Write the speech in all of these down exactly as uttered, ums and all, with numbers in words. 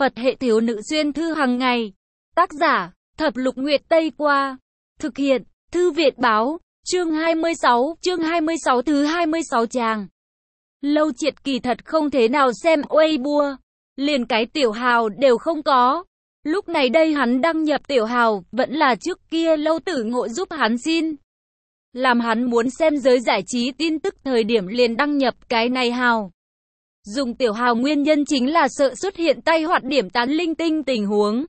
Phật hệ thiếu nữ xuyên thư hàng ngày. Tác giả, Thập Lục Nguyệt Tây Qua. Thực hiện, Thư Viện Báo. Chương hai mươi sáu, chương hai mươi sáu thứ hai mươi sáu trang. Lâu Triệt kỳ thật không thế nào xem Weibo, liền cái tiểu hào đều không có. Lúc này đây hắn đăng nhập tiểu hào, vẫn là trước kia Lâu Tử Ngộ giúp hắn xin. Làm hắn muốn xem giới giải trí tin tức thời điểm liền đăng nhập cái này hào. Dùng tiểu hào nguyên nhân chính là sợ xuất hiện tay hoạt điểm tán linh tinh tình huống.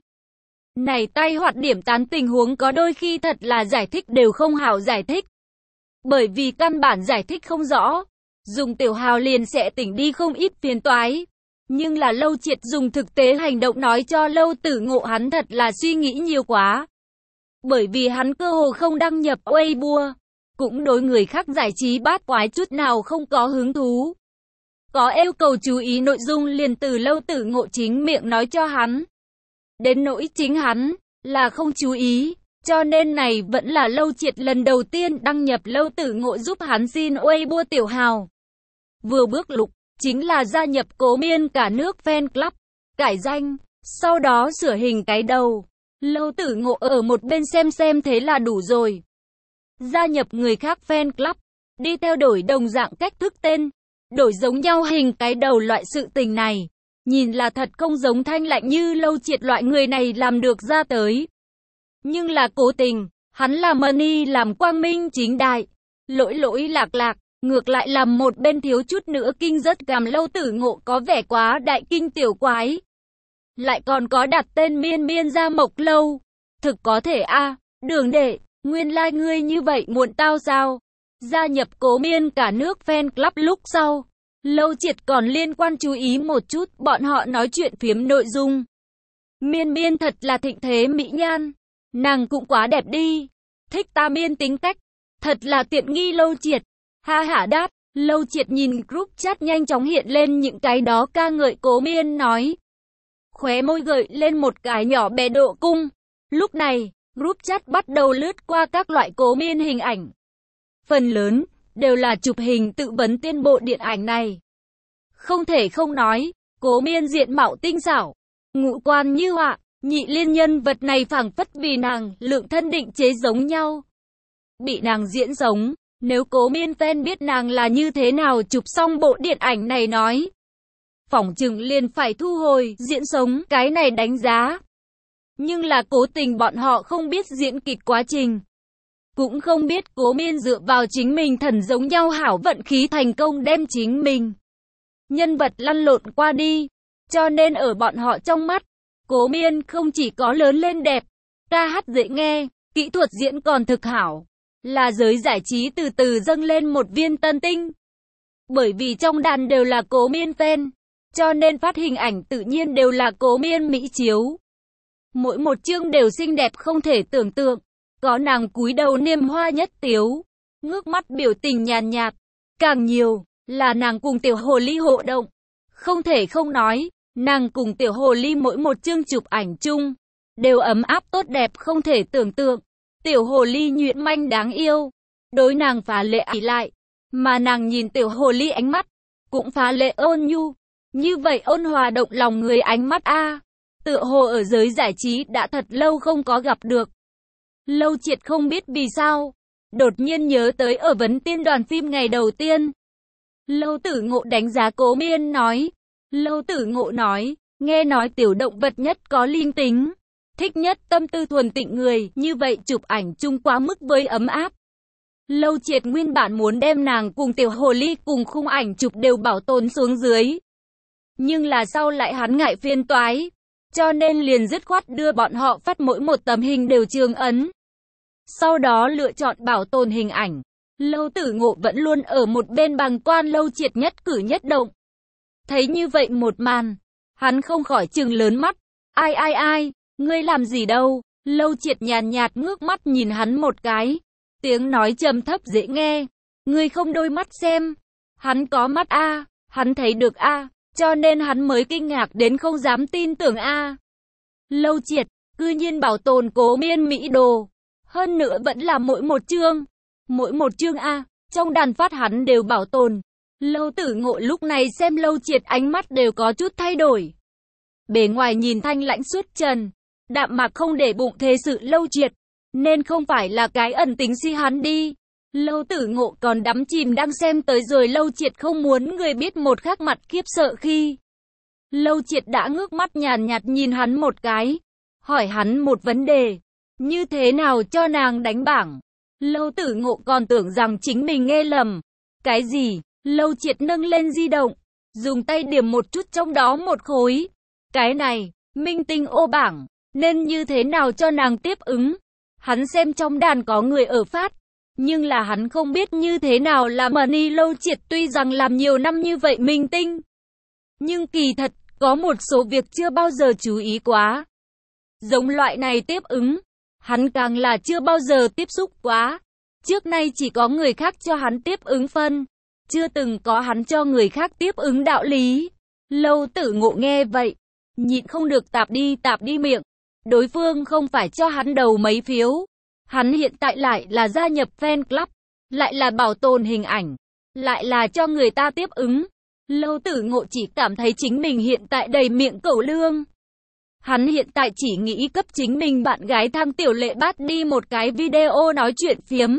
Này tay hoạt điểm tán tình huống có đôi khi thật là giải thích đều không hảo giải thích. Bởi vì căn bản giải thích không rõ, dùng tiểu hào liền sẽ tỉnh đi không ít phiền toái. Nhưng là Lâu Triệt dùng thực tế hành động nói cho Lâu Tử Ngộ hắn thật là suy nghĩ nhiều quá. Bởi vì hắn cơ hồ không đăng nhập Weibo, cũng đối người khác giải trí bát quái chút nào không có hứng thú. Có yêu cầu chú ý nội dung liền từ Lâu Tử Ngộ chính miệng nói cho hắn. Đến nỗi chính hắn, là không chú ý, cho nên này vẫn là Lâu Triệt lần đầu tiên đăng nhập Lâu Tử Ngộ giúp hắn xin Weibo tiểu hào. Vừa bước lục, chính là gia nhập Cố Miên cả nước fan club, cải danh, sau đó sửa hình cái đầu. Lâu Tử Ngộ ở một bên xem xem thế là đủ rồi. Gia nhập người khác fan club, đi theo đổi đồng dạng cách thức tên, đổi giống nhau hình cái đầu loại sự tình này. Nhìn là thật không giống Thanh Lạnh như Lâu Triệt loại người này làm được ra tới. Nhưng là cố tình, hắn làm money làm quang minh chính đại. Lỗi lỗi lạc lạc, ngược lại làm một bên thiếu chút nữa kinh rất gàm Lâu Tử Ngộ có vẻ quá đại kinh tiểu quái. Lại còn có đặt tên miên miên ra Mộc Lâu. Thực có thể a đường đệ, nguyên lai like ngươi như vậy muộn tao sao? Gia nhập Cố Miên cả nước fan club lúc sau. Lâu Triệt còn liên quan chú ý một chút bọn họ nói chuyện phiếm nội dung. Miên miên thật là thịnh thế mỹ nhan. Nàng cũng quá đẹp đi. Thích ta miên tính cách. Thật là tiện nghi Lâu Triệt. Ha hả đáp. Lâu Triệt nhìn group chat nhanh chóng hiện lên những cái đó ca ngợi Cố Miên nói. Khóe môi gợi lên một cái nhỏ bé độ cung. Lúc này, group chat bắt đầu lướt qua các loại Cố Miên hình ảnh. Phần lớn đều là chụp hình tự vấn tiên bộ điện ảnh này. Không thể không nói, Cố Miên diện mạo tinh xảo, ngũ quan như họa, nhị liên nhân vật này phảng phất vì nàng lượng thân định chế giống nhau. Bị nàng diễn giống, nếu Cố Miên fan biết nàng là như thế nào chụp xong bộ điện ảnh này nói. Phỏng chừng liền phải thu hồi diễn sống cái này đánh giá. Nhưng là cố tình bọn họ không biết diễn kịch quá trình. Cũng không biết Cố Miên dựa vào chính mình thần giống nhau hảo vận khí thành công đem chính mình nhân vật lăn lộn qua đi. Cho nên ở bọn họ trong mắt, Cố Miên không chỉ có lớn lên đẹp, ca hát dễ nghe, kỹ thuật diễn còn thực hảo, là giới giải trí từ từ dâng lên một viên tân tinh. Bởi vì trong đàn đều là Cố Miên fan, cho nên phát hình ảnh tự nhiên đều là Cố Miên mỹ chiếu. Mỗi một chương đều xinh đẹp không thể tưởng tượng. Có nàng cúi đầu niêm hoa nhất tiếu, ngước mắt biểu tình nhàn nhạt, càng nhiều là nàng cùng tiểu hồ ly hộ động. Không thể không nói, nàng cùng tiểu hồ ly mỗi một chương chụp ảnh chung đều ấm áp tốt đẹp không thể tưởng tượng. Tiểu hồ ly nhuyễn manh đáng yêu, đối nàng phá lệ ỷ lại, mà nàng nhìn tiểu hồ ly ánh mắt cũng phá lệ ôn nhu, như vậy ôn hòa động lòng người ánh mắt a, tựa hồ ở giới giải trí đã thật lâu không có gặp được. Lâu Triệt không biết vì sao, đột nhiên nhớ tới ở vấn tiên đoàn phim ngày đầu tiên. Lâu Tử Ngộ đánh giá Cố Miên nói. Lâu Tử Ngộ nói, nghe nói tiểu động vật nhất có linh tính, thích nhất tâm tư thuần tịnh người, như vậy chụp ảnh chung quá mức với ấm áp. Lâu Triệt nguyên bản muốn đem nàng cùng tiểu hồ ly cùng khung ảnh chụp đều bảo tồn xuống dưới. Nhưng là sau lại hắn ngại phiền toái. Cho nên liền dứt khoát đưa bọn họ phát mỗi một tấm hình đều trường ấn. Sau đó lựa chọn bảo tồn hình ảnh. Lâu Tử Ngộ vẫn luôn ở một bên bằng quan Lâu Triệt nhất cử nhất động. Thấy như vậy một màn, hắn không khỏi trừng lớn mắt. Ai ai ai, ngươi làm gì đâu? Lâu Triệt nhàn nhạt ngước mắt nhìn hắn một cái. Tiếng nói trầm thấp dễ nghe. Ngươi không đôi mắt xem. Hắn có mắt a, hắn thấy được a. Cho nên hắn mới kinh ngạc đến không dám tin tưởng a. Lâu Triệt, cư nhiên bảo tồn Cố Miên mỹ đồ. Hơn nữa vẫn là mỗi một chương. Mỗi một chương a, trong đàn phát hắn đều bảo tồn. Lâu Tử Ngộ lúc này xem Lâu Triệt ánh mắt đều có chút thay đổi. Bề ngoài nhìn thanh lãnh xuất trần, đạm mạc không để bụng thế sự Lâu Triệt, nên không phải là cái ẩn tính si hắn đi. Lâu Tử Ngộ còn đắm chìm đang xem tới rồi Lâu Triệt không muốn người biết một khắc mặt khiếp sợ khi Lâu Triệt đã ngước mắt nhàn nhạt nhìn hắn một cái, hỏi hắn một vấn đề, như thế nào cho nàng đánh bảng. Lâu Tử Ngộ còn tưởng rằng chính mình nghe lầm. Cái gì? Lâu Triệt nâng lên di động, dùng tay điểm một chút trong đó một khối. Cái này, minh tinh ô bảng, nên như thế nào cho nàng tiếp ứng? Hắn xem trong đàn có người ở phát, nhưng là hắn không biết như thế nào là money. Lâu Triệt tuy rằng làm nhiều năm như vậy minh tinh, nhưng kỳ thật, có một số việc chưa bao giờ chú ý quá. Giống loại này tiếp ứng, hắn càng là chưa bao giờ tiếp xúc quá. Trước nay chỉ có người khác cho hắn tiếp ứng phân, chưa từng có hắn cho người khác tiếp ứng đạo lý. Lâu Tử Ngộ nghe vậy, nhịn không được tạp đi tạp đi miệng. Đối phương không phải cho hắn đầu mấy phiếu. Hắn hiện tại lại là gia nhập fan club, lại là bảo tồn hình ảnh, lại là cho người ta tiếp ứng. Lâu Tử Ngộ chỉ cảm thấy chính mình hiện tại đầy miệng cẩu lương. Hắn hiện tại chỉ nghĩ cấp chính mình bạn gái Thang Tiểu Lệ bắt đi một cái video nói chuyện phiếm.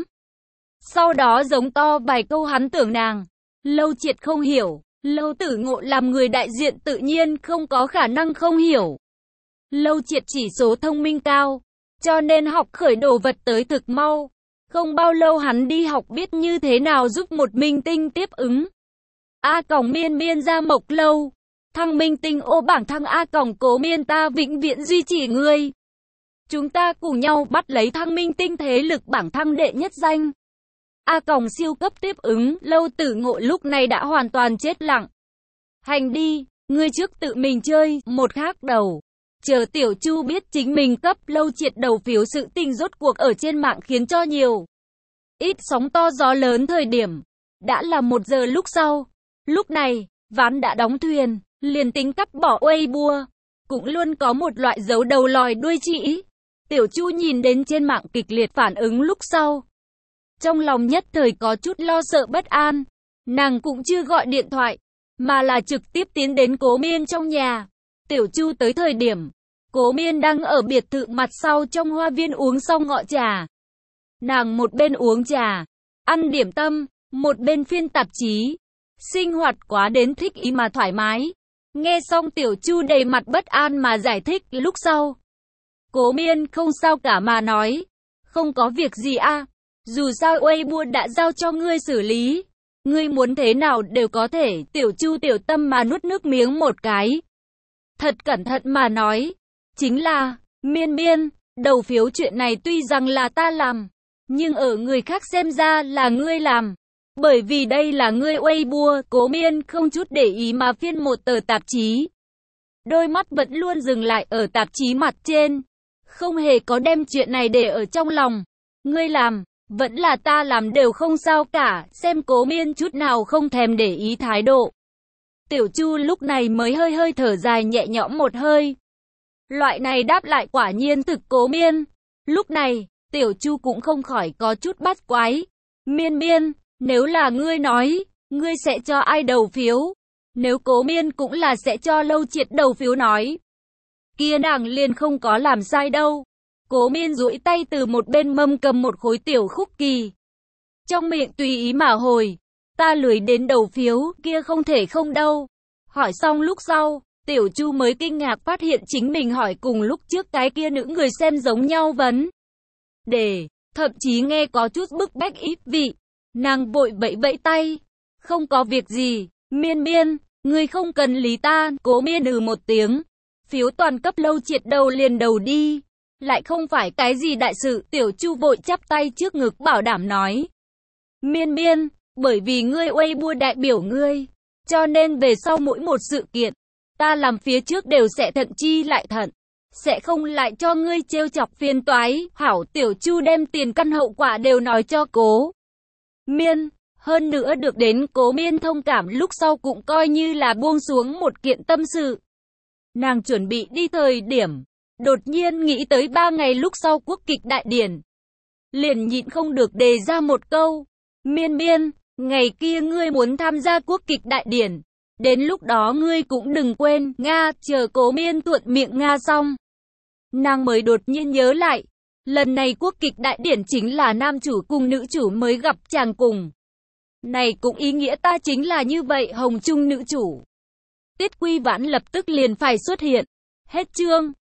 Sau đó giống to vài câu hắn tưởng nàng. Lâu Triệt không hiểu, Lâu Tử Ngộ làm người đại diện tự nhiên không có khả năng không hiểu. Lâu Triệt chỉ số thông minh cao, cho nên học khởi đồ vật tới thực mau. Không bao lâu hắn đi học biết như thế nào giúp một minh tinh tiếp ứng. A còng miên miên ra Mộc Lâu. Thăng minh tinh ô bảng thăng A còng cố miên ta vĩnh viễn duy trì ngươi. Chúng ta cùng nhau bắt lấy thăng minh tinh thế lực bảng thăng đệ nhất danh. A còng siêu cấp tiếp ứng. Lâu Tử Ngộ lúc này đã hoàn toàn chết lặng. Hành đi, ngươi trước tự mình chơi, một khác đầu. Chờ Tiểu Chu biết chính mình cấp Lâu Triệt đầu phiếu sự tình rốt cuộc ở trên mạng khiến cho nhiều ít sóng to gió lớn thời điểm. Đã là một giờ lúc sau. Lúc này, ván đã đóng thuyền, liền tính cắt bỏ Weibo, cũng luôn có một loại dấu đầu lòi đuôi chỉ. Tiểu Chu nhìn đến trên mạng kịch liệt phản ứng lúc sau. Trong lòng nhất thời có chút lo sợ bất an. Nàng cũng chưa gọi điện thoại, mà là trực tiếp tiến đến Cố Miên trong nhà. Tiểu Chu tới thời điểm, Cố Miên đang ở biệt thự mặt sau trong hoa viên uống xong ngọ trà. Nàng một bên uống trà, ăn điểm tâm, một bên phiên tạp chí. Sinh hoạt quá đến thích ý mà thoải mái. Nghe xong Tiểu Chu đầy mặt bất an mà giải thích lúc sau. Cố Miên không sao cả mà nói. Không có việc gì a, dù sao Weibo đã giao cho ngươi xử lý. Ngươi muốn thế nào đều có thể. Tiểu Chu tiểu tâm mà nuốt nước miếng một cái. Thật cẩn thận mà nói. Chính là, Miên Miên, đầu phiếu chuyện này tuy rằng là ta làm, nhưng ở người khác xem ra là ngươi làm. Bởi vì đây là ngươi Weibo. Cố Miên không chút để ý mà phiên một tờ tạp chí. Đôi mắt vẫn luôn dừng lại ở tạp chí mặt trên. Không hề có đem chuyện này để ở trong lòng. Ngươi làm, vẫn là ta làm đều không sao cả. Xem Cố Miên chút nào không thèm để ý thái độ. Tiểu Chu lúc này mới hơi hơi thở dài nhẹ nhõm một hơi. Loại này đáp lại quả nhiên thực Cố Miên. Lúc này, Tiểu Chu cũng không khỏi có chút bắt quái. Miên Miên, nếu là ngươi nói, ngươi sẽ cho ai đầu phiếu? Nếu Cố Miên cũng là sẽ cho Lâu Triệt đầu phiếu nói, kia nàng liền không có làm sai đâu. Cố Miên duỗi tay từ một bên mâm cầm một khối tiểu khúc kỳ. Trong miệng tùy ý mà hồi, ta lười đến đầu phiếu, kia không thể không đâu. Hỏi xong lúc sau, Tiểu Chu mới kinh ngạc phát hiện chính mình hỏi cùng lúc trước cái kia nữ người xem giống nhau vấn đề, thậm chí nghe có chút bức bách ít vị. Nàng vội vẫy vẫy tay. Không có việc gì, Miên Miên, ngươi không cần lý ta. Cố Miên ừ một tiếng. Phiếu toàn cấp Lâu Triệt đầu liền đầu đi. Lại không phải cái gì đại sự. Tiểu Chu vội chắp tay trước ngực bảo đảm nói. Miên Miên, bởi vì ngươi Weibo đại biểu ngươi, cho nên về sau mỗi một sự kiện, ta làm phía trước đều sẽ thận chi lại thận. Sẽ không lại cho ngươi trêu chọc phiền toái. Hảo. Tiểu Chu đem tiền căn hậu quả đều nói cho Cố Miên, hơn nữa được đến Cố Miên thông cảm lúc sau cũng coi như là buông xuống một kiện tâm sự. Nàng chuẩn bị đi thời điểm, đột nhiên nghĩ tới ba ngày lúc sau quốc kịch đại điển. Liền nhịn không được đề ra một câu. Miên Miên, ngày kia ngươi muốn tham gia quốc kịch đại điển, Đến lúc đó ngươi cũng đừng quên, Nga, chờ Cố Miên thuận miệng Nga xong. Nàng mới đột nhiên nhớ lại. Lần này quốc kịch đại điển chính là nam chủ cùng nữ chủ mới gặp chàng cùng. Này cũng ý nghĩa ta chính là như vậy Hồng Trung nữ chủ. Tiết Quy Vãn lập tức liền phải xuất hiện. Hết chương.